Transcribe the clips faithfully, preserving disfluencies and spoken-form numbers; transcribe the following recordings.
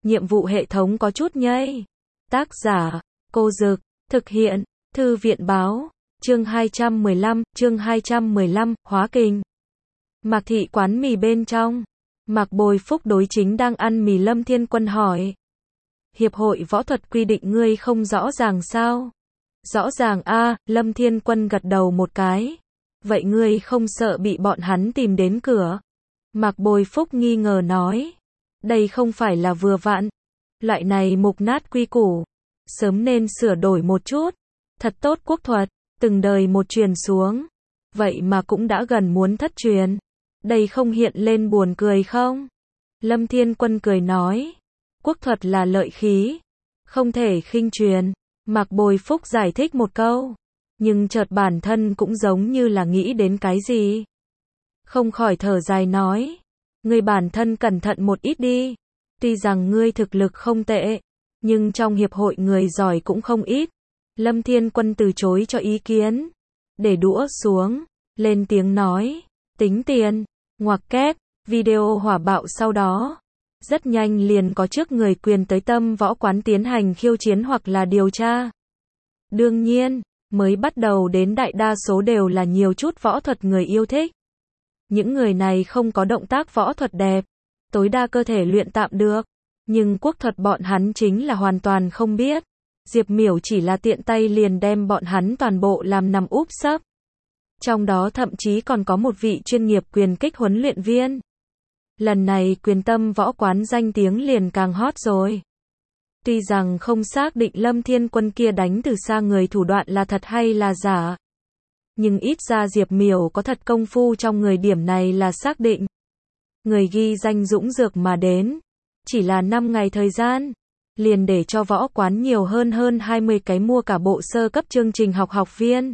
nhiệm vụ hệ thống có chút nhây. Tác giả, Cô Dực, thực hiện, Thư viện Báo, chương hai trăm mười lăm, chương hai trăm mười lăm, hóa kình. Mạc thị quán mì bên trong, Mạc Bồi Phúc đối chính đang ăn mì Lâm Thiên Quân hỏi. Hiệp hội võ thuật quy định ngươi không rõ ràng sao? Rõ ràng a, Lâm Thiên Quân gật đầu một cái. Vậy ngươi không sợ bị bọn hắn tìm đến cửa? Mạc Bồi Phúc nghi ngờ nói. Đây không phải là vừa vặn. Loại này mục nát quy củ. Sớm nên sửa đổi một chút. Thật tốt quốc thuật, từng đời một truyền xuống. Vậy mà cũng đã gần muốn thất truyền. Đây không hiện lên buồn cười không? Lâm Thiên Quân cười nói. Quốc thuật là lợi khí. Không thể khinh truyền. Mạc Bồi Phúc giải thích một câu. Nhưng chợt bản thân cũng giống như là nghĩ đến cái gì. Không khỏi thở dài nói. Ngươi bản thân cẩn thận một ít đi. Tuy rằng ngươi thực lực không tệ. Nhưng trong hiệp hội người giỏi cũng không ít. Lâm Thiên Quân từ chối cho ý kiến. Để đũa xuống. Lên tiếng nói. Tính tiền. Ngoặc kép. Video hỏa bạo sau đó. Rất nhanh liền có trước người quyền tới Tâm Võ Quán tiến hành khiêu chiến hoặc là điều tra. Đương nhiên, mới bắt đầu đến đại đa số đều là nhiều chút võ thuật người yêu thích. Những người này không có động tác võ thuật đẹp, tối đa cơ thể luyện tạm được, nhưng quốc thuật bọn hắn chính là hoàn toàn không biết. Diệp Miểu chỉ là tiện tay liền đem bọn hắn toàn bộ làm nằm úp sấp. Trong đó thậm chí còn có một vị chuyên nghiệp quyền kích huấn luyện viên. Lần này quyền Tâm Võ Quán danh tiếng liền càng hot rồi. Tuy rằng không xác định Lâm Thiên Quân kia đánh từ xa người thủ đoạn là thật hay là giả. Nhưng ít ra Diệp Miểu có thật công phu trong người, điểm này là xác định. Người ghi danh dũng dược mà đến. Chỉ là năm ngày thời gian. Liền để cho võ quán nhiều hơn hơn hai mươi cái mua cả bộ sơ cấp chương trình học học viên.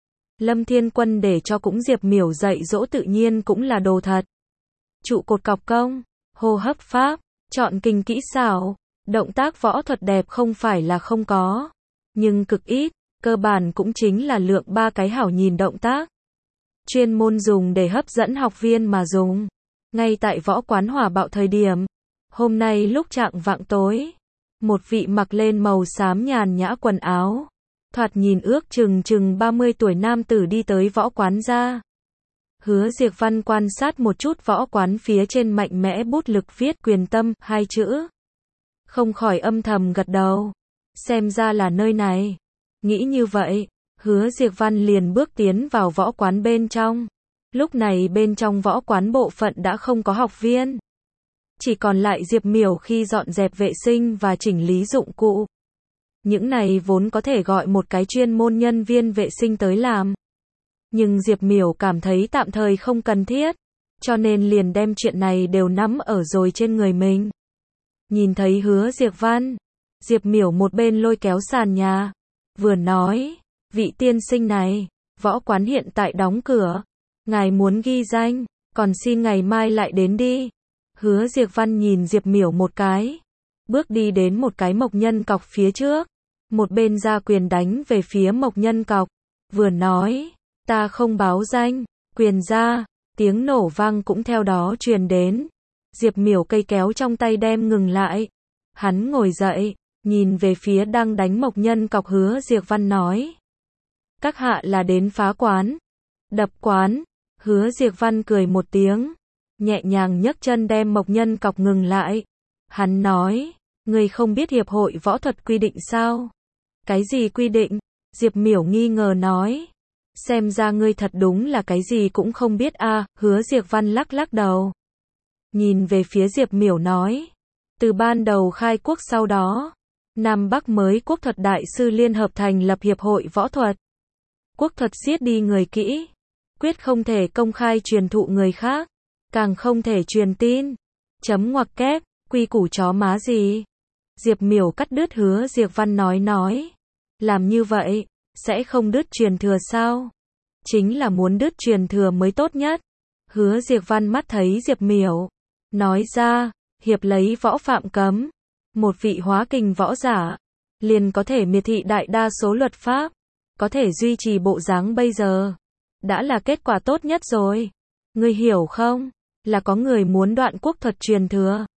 Lâm Thiên Quân để cho cũng Diệp Miểu dạy dỗ tự nhiên cũng là đồ thật. Trụ cột cọc công, hô hấp pháp, chọn kình kỹ xảo, động tác võ thuật đẹp không phải là không có, nhưng cực ít, cơ bản cũng chính là lượng ba cái hảo nhìn động tác. Chuyên môn dùng để hấp dẫn học viên mà dùng. Ngay tại võ quán hỏa bạo thời điểm, hôm nay lúc chạng vạng tối, một vị mặc lên màu xám nhàn nhã quần áo, thoạt nhìn ước chừng chừng ba mươi tuổi nam tử đi tới võ quán ra. Hứa Diệp Văn quan sát một chút võ quán phía trên mạnh mẽ bút lực viết quyền tâm, hai chữ. Không khỏi âm thầm gật đầu. Xem ra là nơi này. Nghĩ như vậy, Hứa Diệp Văn liền bước tiến vào võ quán bên trong. Lúc này bên trong võ quán bộ phận đã không có học viên. Chỉ còn lại Diệp Miểu khi dọn dẹp vệ sinh và chỉnh lý dụng cụ. Những này vốn có thể gọi một cái chuyên môn nhân viên vệ sinh tới làm. Nhưng Diệp Miểu cảm thấy tạm thời không cần thiết, cho nên liền đem chuyện này đều nắm ở rồi trên người mình. Nhìn thấy Hứa Diệp Văn, Diệp Miểu một bên lôi kéo sàn nhà, vừa nói, vị tiên sinh này, võ quán hiện tại đóng cửa, ngài muốn ghi danh, còn xin ngày mai lại đến đi. Hứa Diệp Văn nhìn Diệp Miểu một cái, bước đi đến một cái mộc nhân cọc phía trước, một bên ra quyền đánh về phía mộc nhân cọc, vừa nói, ta không báo danh, quyền ra, tiếng nổ vang cũng theo đó truyền đến. Diệp Miểu cây kéo trong tay đem ngừng lại. Hắn ngồi dậy, nhìn về phía đang đánh mộc nhân cọc Hứa Diệp Văn nói. Các hạ là đến phá quán, đập quán. Hứa Diệp Văn cười một tiếng, nhẹ nhàng nhấc chân đem mộc nhân cọc ngừng lại. Hắn nói, ngươi không biết hiệp hội võ thuật quy định sao? Cái gì quy định? Diệp Miểu nghi ngờ nói. Xem ra ngươi thật đúng là cái gì cũng không biết a. À, Hứa Diệp Văn lắc lắc đầu. Nhìn về phía Diệp Miểu nói. Từ ban đầu khai quốc sau đó, Nam Bắc mới quốc thuật đại sư liên hợp thành lập hiệp hội võ thuật. Quốc thuật siết đi người kỹ. Quyết không thể công khai truyền thụ người khác. Càng không thể truyền tin. Chấm ngoặc kép, quy củ chó má gì. Diệp Miểu cắt đứt Hứa Diệp Văn nói nói. Làm như vậy, sẽ không đứt truyền thừa sao? Chính là muốn đứt truyền thừa mới tốt nhất. Hứa Diệp Văn mắt thấy Diệp Miểu, nói ra, hiệp lấy võ phạm cấm. Một vị hóa kình võ giả, liền có thể miệt thị đại đa số luật pháp, có thể duy trì bộ dáng bây giờ. Đã là kết quả tốt nhất rồi. Ngươi hiểu không? Là có người muốn đoạn quốc thuật truyền thừa.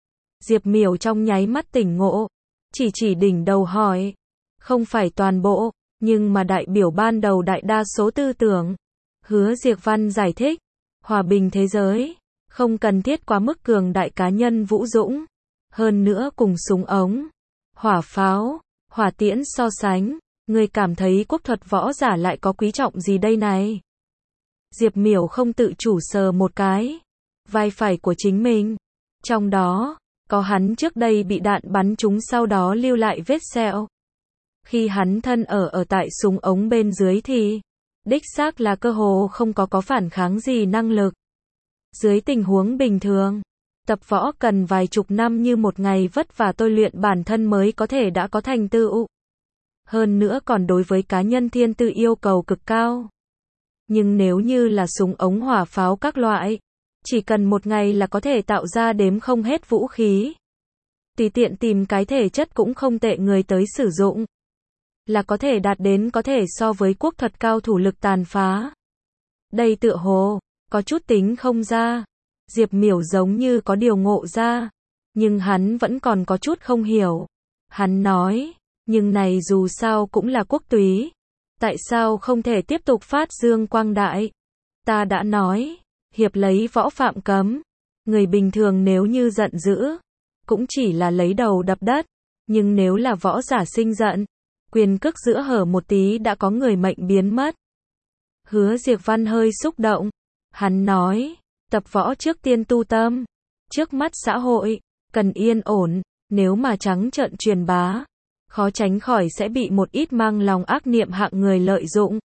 Diệp Miểu trong nháy mắt tỉnh ngộ, chỉ chỉ đỉnh đầu hỏi. Không phải toàn bộ, nhưng mà đại biểu ban đầu đại đa số tư tưởng. Hứa Diệp Văn giải thích, hòa bình thế giới, không cần thiết quá mức cường đại cá nhân vũ dũng. Hơn nữa cùng súng ống, hỏa pháo, hỏa tiễn so sánh, người cảm thấy quốc thuật võ giả lại có quý trọng gì đây này? Diệp Miểu không tự chủ sờ một cái vai phải của chính mình. Trong đó, có hắn trước đây bị đạn bắn trúng sau đó lưu lại vết sẹo. Khi hắn thân ở ở tại súng ống bên dưới thì, đích xác là cơ hồ không có có phản kháng gì năng lực. Dưới tình huống bình thường, tập võ cần vài chục năm như một ngày vất vả tôi luyện bản thân mới có thể đã có thành tựu. Hơn nữa còn đối với cá nhân thiên tư yêu cầu cực cao. Nhưng nếu như là súng ống hỏa pháo các loại, chỉ cần một ngày là có thể tạo ra đếm không hết vũ khí. Tùy tiện tìm cái thể chất cũng không tệ người tới sử dụng, là có thể đạt đến có thể so với quốc thuật cao thủ lực tàn phá. Đây tựa hồ, có chút tính không ra. Diệp Miểu giống như có điều ngộ ra, nhưng hắn vẫn còn có chút không hiểu. Hắn nói, nhưng này dù sao cũng là quốc túy. Tại sao không thể tiếp tục phát dương quang đại? Ta đã nói, hiệp lấy võ phạm cấm. Người bình thường nếu như giận dữ, cũng chỉ là lấy đầu đập đất. Nhưng nếu là võ giả sinh giận, quyền cước giữa hở một tí đã có người mệnh biến mất. Hứa Diệp Văn hơi xúc động. Hắn nói, tập võ trước tiên tu tâm. Trước mắt xã hội, cần yên ổn. Nếu mà trắng trợn truyền bá, khó tránh khỏi sẽ bị một ít mang lòng ác niệm hạng người lợi dụng.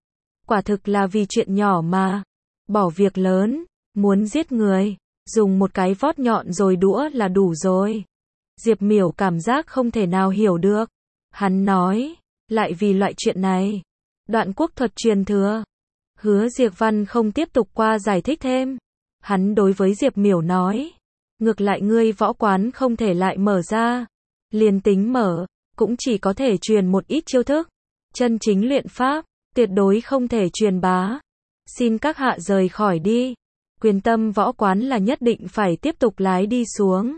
Quả thực là vì chuyện nhỏ mà bỏ việc lớn, muốn giết người, dùng một cái vót nhọn rồi đũa là đủ rồi. Diệp Miểu cảm giác không thể nào hiểu được. Hắn nói, lại vì loại chuyện này, đoạn quốc thuật truyền thừa. Hứa Diệp Văn không tiếp tục qua giải thích thêm. Hắn đối với Diệp Miểu nói, ngược lại ngươi võ quán không thể lại mở ra. Liền tính mở, cũng chỉ có thể truyền một ít chiêu thức. Chân chính luyện pháp, tuyệt đối không thể truyền bá. Xin các hạ rời khỏi đi. Quyền tâm võ quán là nhất định phải tiếp tục lái đi xuống.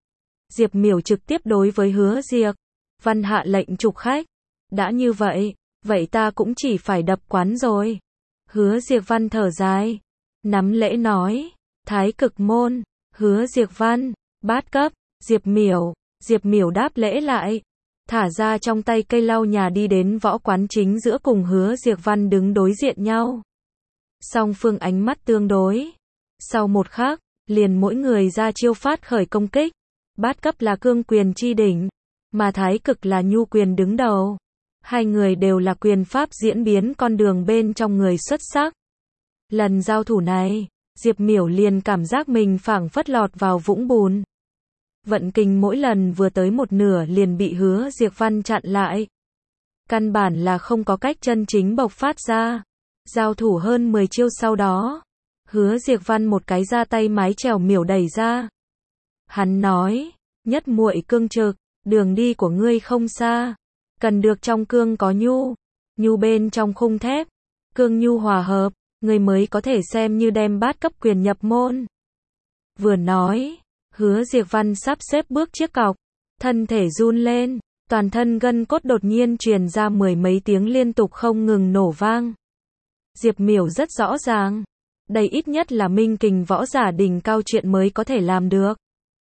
Diệp Miểu trực tiếp đối với Hứa Diệp Văn hạ lệnh trục khách. Đã như vậy, vậy ta cũng chỉ phải đập quán rồi. Hứa Diệp Văn thở dài, nắm lễ nói, Thái Cực môn, Hứa Diệp Văn, bát cấp, Diệp Miểu, Diệp Miểu đáp lễ lại, thả ra trong tay cây lau nhà đi đến võ quán chính giữa cùng Hứa Diệp Văn đứng đối diện nhau. Song phương ánh mắt tương đối. Sau một khắc, liền mỗi người ra chiêu phát khởi công kích. Bát cấp là cương quyền chi đỉnh, mà Thái Cực là nhu quyền đứng đầu. Hai người đều là quyền pháp diễn biến con đường bên trong người xuất sắc. Lần giao thủ này, Diệp Miểu liền cảm giác mình phảng phất lọt vào vũng bùn. Vận kình mỗi lần vừa tới một nửa liền bị Hứa Diệp Văn chặn lại. Căn bản là không có cách chân chính bộc phát ra. Giao thủ hơn mười chiêu sau đó, Hứa Diệp Văn một cái ra tay mái chèo Miểu đẩy ra. Hắn nói, nhất muội cương trực, đường đi của ngươi không xa. Cần được trong cương có nhu, nhu bên trong khung thép, cương nhu hòa hợp, người mới có thể xem như đem bát cấp quyền nhập môn. Vừa nói, Hứa Diệp Văn sắp xếp bước chiếc cọc, thân thể run lên, toàn thân gân cốt đột nhiên truyền ra mười mấy tiếng liên tục không ngừng nổ vang. Diệp Miểu rất rõ ràng, đây ít nhất là minh kình võ giả đỉnh cao chuyện mới có thể làm được.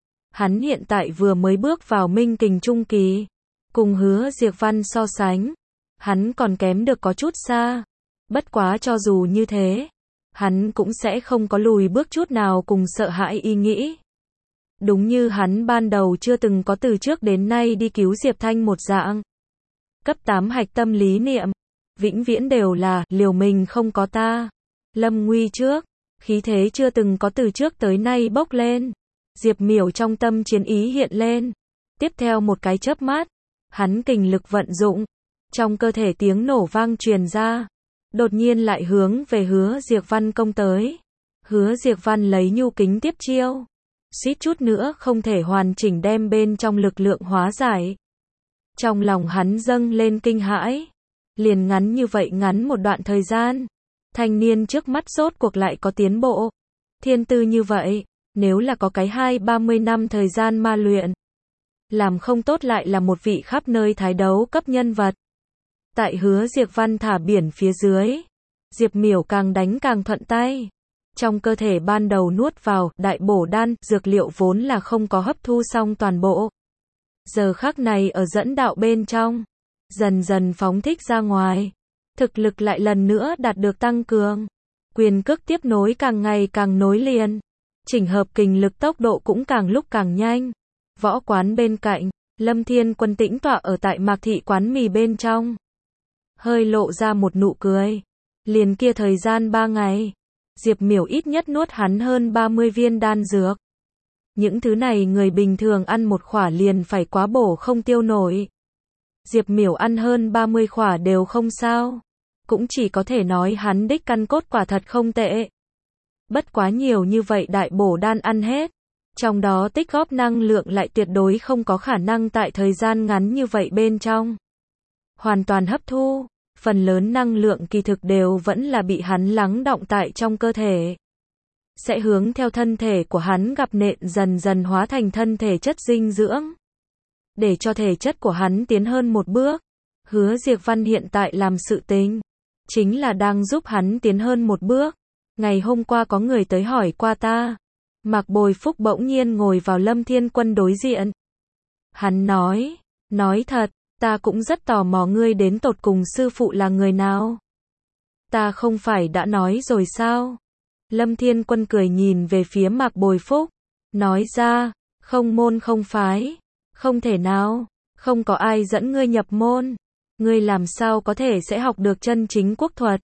Hắn hiện tại vừa mới bước vào minh kình trung kỳ. Cùng Hứa Diệp Văn so sánh, hắn còn kém được có chút xa. Bất quá cho dù như thế, hắn cũng sẽ không có lùi bước chút nào cùng sợ hãi ý nghĩ. Đúng như hắn ban đầu chưa từng có từ trước đến nay đi cứu Diệp Thanh một dạng. Cấp tám hạch tâm lý niệm, vĩnh viễn đều là liều mình không có ta. Lâm nguy trước, khí thế chưa từng có từ trước tới nay bốc lên. Diệp Miểu trong tâm chiến ý hiện lên. Tiếp theo một cái chớp mắt, hắn kình lực vận dụng, trong cơ thể tiếng nổ vang truyền ra, đột nhiên lại hướng về Hứa Diệp Văn công tới. Hứa Diệp Văn lấy nhu kính tiếp chiêu, suýt chút nữa không thể hoàn chỉnh đem bên trong lực lượng hóa giải. Trong lòng hắn dâng lên kinh hãi, liền ngắn như vậy ngắn một đoạn thời gian, thanh niên trước mắt rốt cuộc lại có tiến bộ, thiên tư như vậy, Nếu là có cái hai ba mươi năm thời gian ma luyện, làm không tốt lại là một vị khắp nơi thái đấu cấp nhân vật. Tại Hứa Diệp Văn thả biển phía dưới, Diệp Miểu càng đánh càng thuận tay. Trong cơ thể ban đầu nuốt vào đại bổ đan, dược liệu vốn là không có hấp thu xong toàn bộ. Giờ khắc này ở dẫn đạo bên trong, dần dần phóng thích ra ngoài. Thực lực lại lần nữa đạt được tăng cường. Quyền cước tiếp nối càng ngày càng nối liền. Chỉnh hợp kình lực tốc độ cũng càng lúc càng nhanh. Võ quán bên cạnh, Lâm Thiên Quân tĩnh tọa ở tại Mạc Thị quán mì bên trong. Hơi lộ ra một nụ cười. Liền kia thời gian ba ngày, Diệp Miểu ít nhất nuốt hắn hơn ba mươi viên đan dược. Những thứ này người bình thường ăn một khỏa liền phải quá bổ không tiêu nổi. Diệp Miểu ăn hơn ba mươi khỏa đều không sao. Cũng chỉ có thể nói hắn đích căn cốt quả thật không tệ. Bất quá nhiều như vậy đại bổ đan ăn hết. Trong đó tích góp năng lượng lại tuyệt đối không có khả năng tại thời gian ngắn như vậy bên trong hoàn toàn hấp thu. Phần lớn năng lượng kỳ thực đều vẫn là bị hắn lắng đọng tại trong cơ thể. Sẽ hướng theo thân thể của hắn gặp nện dần dần hóa thành thân thể chất dinh dưỡng. Để cho thể chất của hắn tiến hơn một bước. Hứa Diệp Văn hiện tại làm sự tình, chính là đang giúp hắn tiến hơn một bước. Ngày hôm qua có người tới hỏi qua ta. Mạc Bồi Phúc bỗng nhiên ngồi vào Lâm Thiên Quân đối diện. Hắn nói, nói thật, ta cũng rất tò mò ngươi đến tột cùng sư phụ là người nào. Ta không phải đã nói rồi sao? Lâm Thiên Quân cười nhìn về phía Mạc Bồi Phúc, nói ra, không môn không phái, không thể nào, không có ai dẫn ngươi nhập môn, ngươi làm sao có thể sẽ học được chân chính quốc thuật.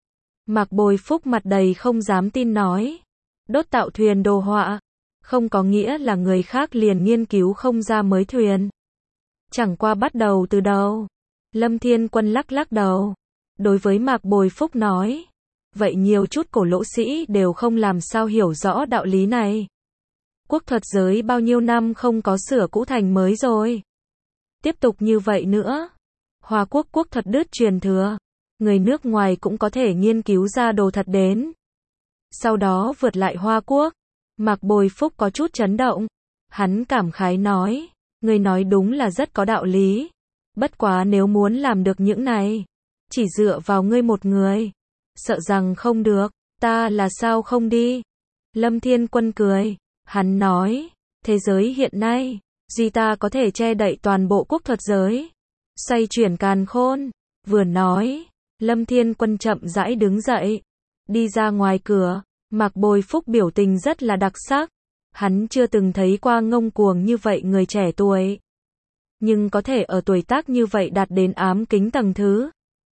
Mạc Bồi Phúc mặt đầy không dám tin nói, đốt tạo thuyền đồ họa, không có nghĩa là người khác liền nghiên cứu không ra mới thuyền. Chẳng qua bắt đầu từ đầu. Lâm Thiên Quân lắc lắc đầu. Đối với Mạc Bồi Phúc nói. Vậy nhiều chút cổ lỗ sĩ đều không làm sao hiểu rõ đạo lý này. Quốc thuật giới bao nhiêu năm không có sửa cũ thành mới rồi. Tiếp tục như vậy nữa. Hoa quốc quốc thuật đứt truyền thừa. Người nước ngoài cũng có thể nghiên cứu ra đồ thật đến. Sau đó vượt lại Hoa quốc. Mạc Bồi Phúc có chút chấn động. Hắn cảm khái nói. Ngươi nói đúng là rất có đạo lý. Bất quá nếu muốn làm được những này, chỉ dựa vào ngươi một người, sợ rằng không được. Ta là sao không đi? Lâm Thiên Quân cười. Hắn nói, thế giới hiện nay, duy ta có thể che đậy toàn bộ quốc thuật giới. Xoay chuyển càn khôn. Vừa nói, Lâm Thiên Quân chậm rãi đứng dậy. Đi ra ngoài cửa. Mạc Bồi Phúc biểu tình rất là đặc sắc. Hắn chưa từng thấy qua ngông cuồng như vậy người trẻ tuổi. Nhưng có thể ở tuổi tác như vậy đạt đến ám kính tầng thứ.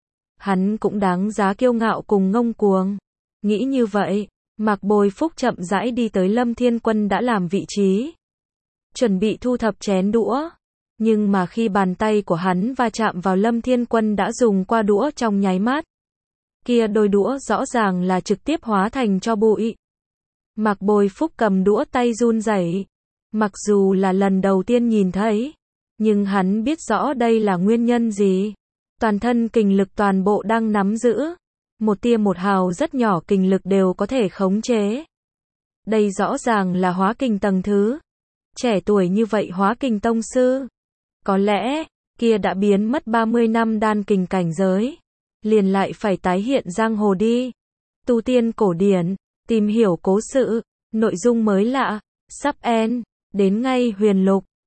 Hắn cũng đáng giá kiêu ngạo cùng ngông cuồng. Nghĩ như vậy, Mạc Bồi Phúc chậm rãi đi tới Lâm Thiên Quân đã làm vị trí. Chuẩn bị thu thập chén đũa. Nhưng mà khi bàn tay của hắn va chạm vào Lâm Thiên Quân đã dùng qua đũa trong nháy mắt. Kia đôi đũa rõ ràng là trực tiếp hóa thành tro bụi. Mạc Bồi Phúc cầm đũa tay run rẩy. Mặc dù là lần đầu tiên nhìn thấy, nhưng hắn biết rõ đây là nguyên nhân gì. Toàn thân kình lực toàn bộ đang nắm giữ. Một tia một hào rất nhỏ kình lực đều có thể khống chế. Đây rõ ràng là hóa kình tầng thứ. Trẻ tuổi như vậy hóa kình tông sư. Có lẽ, kia đã biến mất ba mươi năm đan kình cảnh giới. Liền lại phải tái hiện giang hồ đi. Tu tiên cổ điển. Tìm hiểu cố sự, nội dung mới lạ, sắp end, đến ngay huyền lục.